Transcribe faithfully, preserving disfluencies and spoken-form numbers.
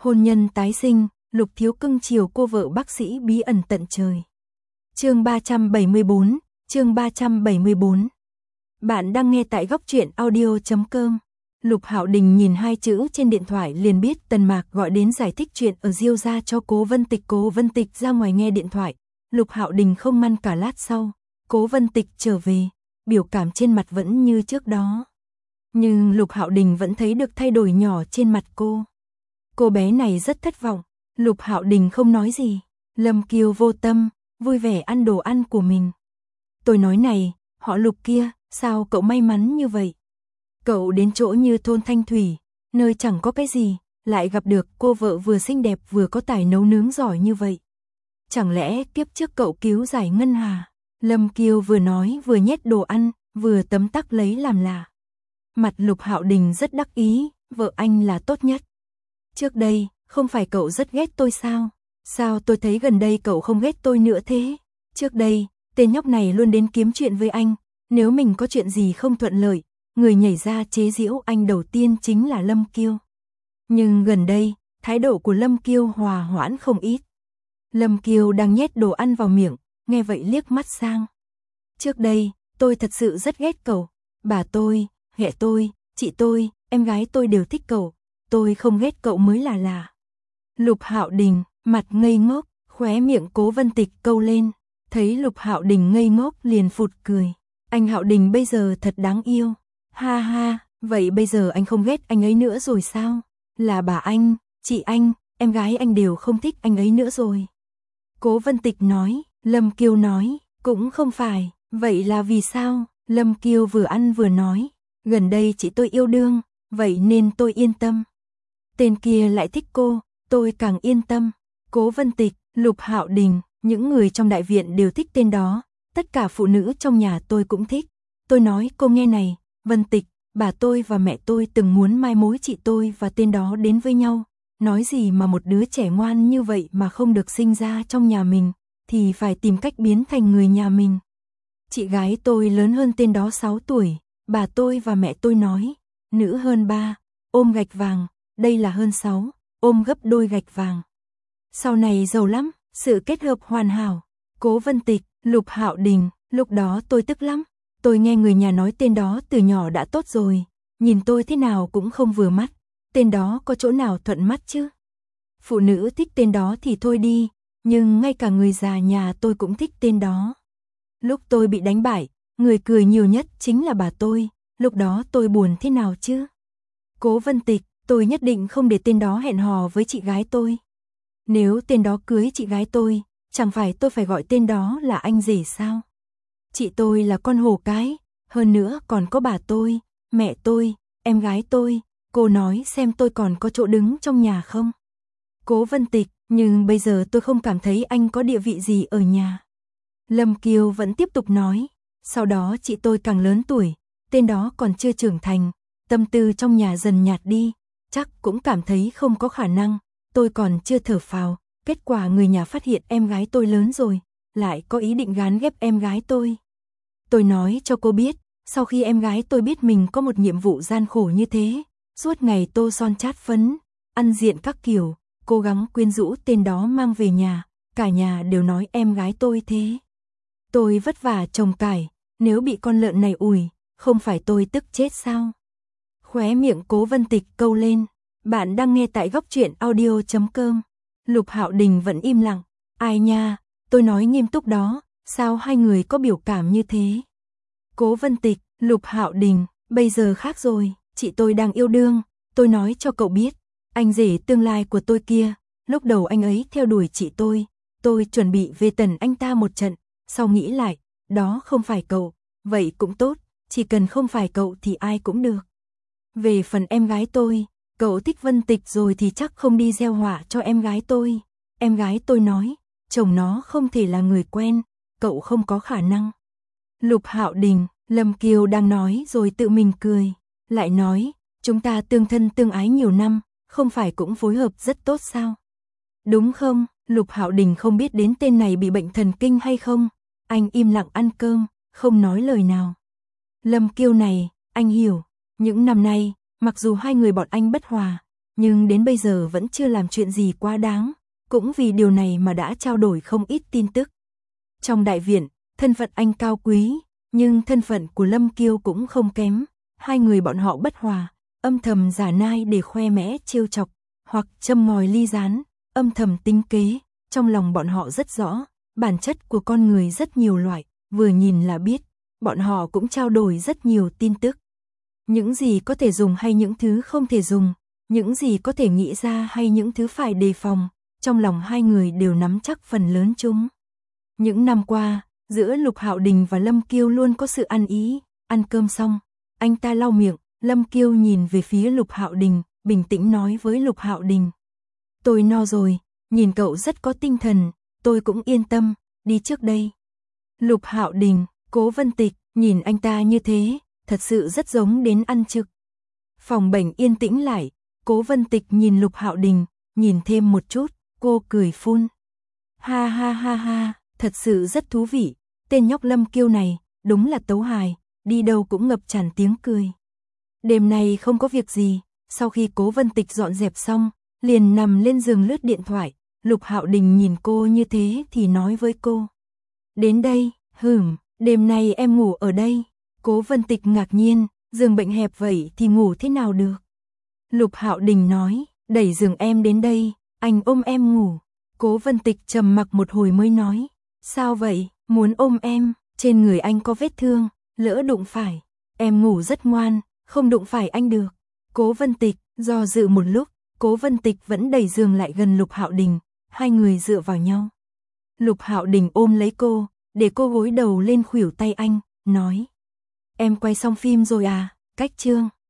Hôn nhân tái sinh, Lục Thiếu cưng chiều cô vợ bác sĩ bí ẩn tận trời. Chương ba trăm bảy mươi bốn, chương ba trăm bảy mươi bốn. Bạn đang nghe tại góc truyện audio chấm com. Lục Hạo Đình nhìn hai chữ trên điện thoại liền biết Tần Mạc gọi đến giải thích chuyện ở Diêu gia cho Cố Vân Tịch. Cố Vân Tịch ra ngoài nghe điện thoại, Lục Hạo Đình không ngăn cả lát sau, Cố Vân Tịch trở về, biểu cảm trên mặt vẫn như trước đó. Nhưng Lục Hạo Đình vẫn thấy được thay đổi nhỏ trên mặt cô. Cô bé này rất thất vọng. Lục Hạo Đình không nói gì. Lâm Kiều vô tâm, vui vẻ ăn đồ ăn của mình. Tôi nói này, họ Lục kia, sao cậu may mắn như vậy? Cậu đến chỗ như thôn Thanh Thủy, nơi chẳng có cái gì, lại gặp được cô vợ vừa xinh đẹp vừa có tài nấu nướng giỏi như vậy. Chẳng lẽ kiếp trước cậu cứu giải Ngân Hà? Lâm Kiều vừa nói vừa nhét đồ ăn, vừa tấm tắc lấy làm lạ. Mặt Lục Hạo Đình rất đắc ý, vợ anh là tốt nhất. Trước đây, không phải cậu rất ghét tôi sao? Sao tôi thấy gần đây cậu không ghét tôi nữa thế? Trước đây, tên nhóc này luôn đến kiếm chuyện với anh, nếu mình có chuyện gì không thuận lợi, người nhảy ra chế giễu anh đầu tiên chính là Lâm Kiều. Nhưng gần đây, thái độ của Lâm Kiều hòa hoãn không ít. Lâm Kiều đang nhét đồ ăn vào miệng, nghe vậy liếc mắt sang. Trước đây, tôi thật sự rất ghét cậu, bà tôi, ghẻ tôi, chị tôi, em gái tôi đều thích cậu, tôi không ghét cậu mới là lạ. Lục Hạo Đình, mặt ngây ngốc, khóe miệng Cố Vân Tịch câu lên, thấy Lục Hạo Đình ngây ngốc liền phụt cười. Anh Hạo Đình bây giờ thật đáng yêu. Ha ha, vậy bây giờ anh không ghét anh ấy nữa rồi sao? Là bà anh, chị anh, em gái anh đều không thích anh ấy nữa rồi. Cố Vân Tịch nói, Lâm Kiều nói, cũng không phải, vậy là vì sao? Lâm Kiều vừa ăn vừa nói, gần đây chị tôi yêu đương, vậy nên tôi yên tâm. Tên kia lại thích cô, tôi càng yên tâm. Cố Vân Tịch, Lục Hạo Đình, những người trong đại viện đều thích tên đó, tất cả phụ nữ trong nhà tôi cũng thích. Tôi nói cô nghe này, Vân Tịch, bà tôi và mẹ tôi từng muốn mai mối chị tôi và tên đó đến với nhau. Nói gì mà một đứa trẻ ngoan như vậy mà không được sinh ra trong nhà mình, thì phải tìm cách biến thành người nhà mình. Chị gái tôi lớn hơn tên đó sáu tuổi, bà tôi và mẹ tôi nói, nữ hơn ba, ôm gạch vàng, đây là hơn sáu, ôm gấp đôi gạch vàng. Sau này giàu lắm, sự kết hợp hoàn hảo. Cố Vân Tịch, Lục Hạo Đình, lúc đó tôi tức lắm. Tôi nghe người nhà nói tên đó từ nhỏ đã tốt rồi, nhìn tôi thế nào cũng không vừa mắt. Tên đó có chỗ nào thuận mắt chứ? Phụ nữ thích tên đó thì thôi đi, nhưng ngay cả người già nhà tôi cũng thích tên đó. Lúc tôi bị đánh bại, người cười nhiều nhất chính là bà tôi, lúc đó tôi buồn thế nào chứ? Cố Vân Tịch, tôi nhất định không để tên đó hẹn hò với chị gái tôi. Nếu tên đó cưới chị gái tôi, chẳng phải tôi phải gọi tên đó là anh rể sao? Chị tôi là con hổ cái, hơn nữa còn có bà tôi, mẹ tôi, em gái tôi, cô nói xem tôi còn có chỗ đứng trong nhà không? Cố Vân Tịch, nhưng bây giờ tôi không cảm thấy anh có địa vị gì ở nhà. Lâm Kiều vẫn tiếp tục nói, sau đó chị tôi càng lớn tuổi, tên đó còn chưa trưởng thành, tâm tư trong nhà dần nhạt đi, chắc cũng cảm thấy không có khả năng, tôi còn chưa thở phào, kết quả người nhà phát hiện em gái tôi lớn rồi, lại có ý định gán ghép em gái tôi. Tôi nói cho cô biết, sau khi em gái tôi biết mình có một nhiệm vụ gian khổ như thế, suốt ngày tô son chát phấn, ăn diện các kiểu, cố gắng quyến rũ tên đó mang về nhà, cả nhà đều nói em gái tôi thế. Tôi vất vả trồng cải, nếu bị con lợn này ủi, không phải tôi tức chết sao? Khóe miệng Cố Vân Tịch câu lên, bạn đang nghe tại góc truyện audio chấm com. Lục Hạo Đình vẫn im lặng, ai nha, tôi nói nghiêm túc đó, sao hai người có biểu cảm như thế? Cố Vân Tịch, Lục Hạo Đình, bây giờ khác rồi, chị tôi đang yêu đương, tôi nói cho cậu biết, anh rể tương lai của tôi kia, lúc đầu anh ấy theo đuổi chị tôi, tôi chuẩn bị về tần anh ta một trận, sau nghĩ lại, đó không phải cậu, vậy cũng tốt, chỉ cần không phải cậu thì ai cũng được. Về phần em gái tôi, cậu thích Vân Tịch rồi thì chắc không đi gieo họa cho em gái tôi. Em gái tôi nói, chồng nó không thể là người quen, cậu không có khả năng. Lục Hạo Đình, Lâm Kiều đang nói rồi tự mình cười, lại nói, chúng ta tương thân tương ái nhiều năm, không phải cũng phối hợp rất tốt sao? Đúng không? Lục Hạo Đình không biết đến tên này bị bệnh thần kinh hay không, anh im lặng ăn cơm, không nói lời nào. Lâm Kiều này, anh hiểu, những năm nay, mặc dù hai người bọn anh bất hòa, nhưng đến bây giờ vẫn chưa làm chuyện gì quá đáng, cũng vì điều này mà đã trao đổi không ít tin tức. Trong đại viện, thân phận anh cao quý, nhưng thân phận của Lâm Kiêu cũng không kém, hai người bọn họ bất hòa, âm thầm giả nai để khoe mẽ trêu chọc, hoặc châm ngòi ly gián, âm thầm tính kế, trong lòng bọn họ rất rõ, bản chất của con người rất nhiều loại, vừa nhìn là biết, bọn họ cũng trao đổi rất nhiều tin tức. Những gì có thể dùng hay những thứ không thể dùng, những gì có thể nghĩ ra hay những thứ phải đề phòng, trong lòng hai người đều nắm chắc phần lớn chúng. Những năm qua, giữa Lục Hạo Đình và Lâm Kiêu luôn có sự ăn ý, ăn cơm xong, anh ta lau miệng, Lâm Kiêu nhìn về phía Lục Hạo Đình, bình tĩnh nói với Lục Hạo Đình. Tôi no rồi, nhìn cậu rất có tinh thần, tôi cũng yên tâm, đi trước đây. Lục Hạo Đình, Cố Vân Tịch, nhìn anh ta như thế, thật sự rất giống đến ăn trực. Phòng bệnh yên tĩnh lại, Cố Vân Tịch nhìn Lục Hạo Đình, nhìn thêm một chút, cô cười phun. Ha ha ha ha, thật sự rất thú vị, tên nhóc Lâm Kiêu này, đúng là tấu hài, đi đâu cũng ngập tràn tiếng cười. Đêm nay không có việc gì, sau khi Cố Vân Tịch dọn dẹp xong, liền nằm lên giường lướt điện thoại, Lục Hạo Đình nhìn cô như thế thì nói với cô. Đến đây, hửm, đêm nay em ngủ ở đây. Cố Vân Tịch ngạc nhiên, giường bệnh hẹp vậy thì ngủ thế nào được? Lục Hạo Đình nói, đẩy giường em đến đây, anh ôm em ngủ. Cố Vân Tịch trầm mặc một hồi mới nói, sao vậy, muốn ôm em, trên người anh có vết thương, lỡ đụng phải, em ngủ rất ngoan, không đụng phải anh được. Cố Vân Tịch, do dự một lúc, Cố Vân Tịch vẫn đẩy giường lại gần Lục Hạo Đình, hai người dựa vào nhau. Lục Hạo Đình ôm lấy cô, để cô gối đầu lên khuỷu tay anh, nói. Em quay xong phim rồi à, cách chương.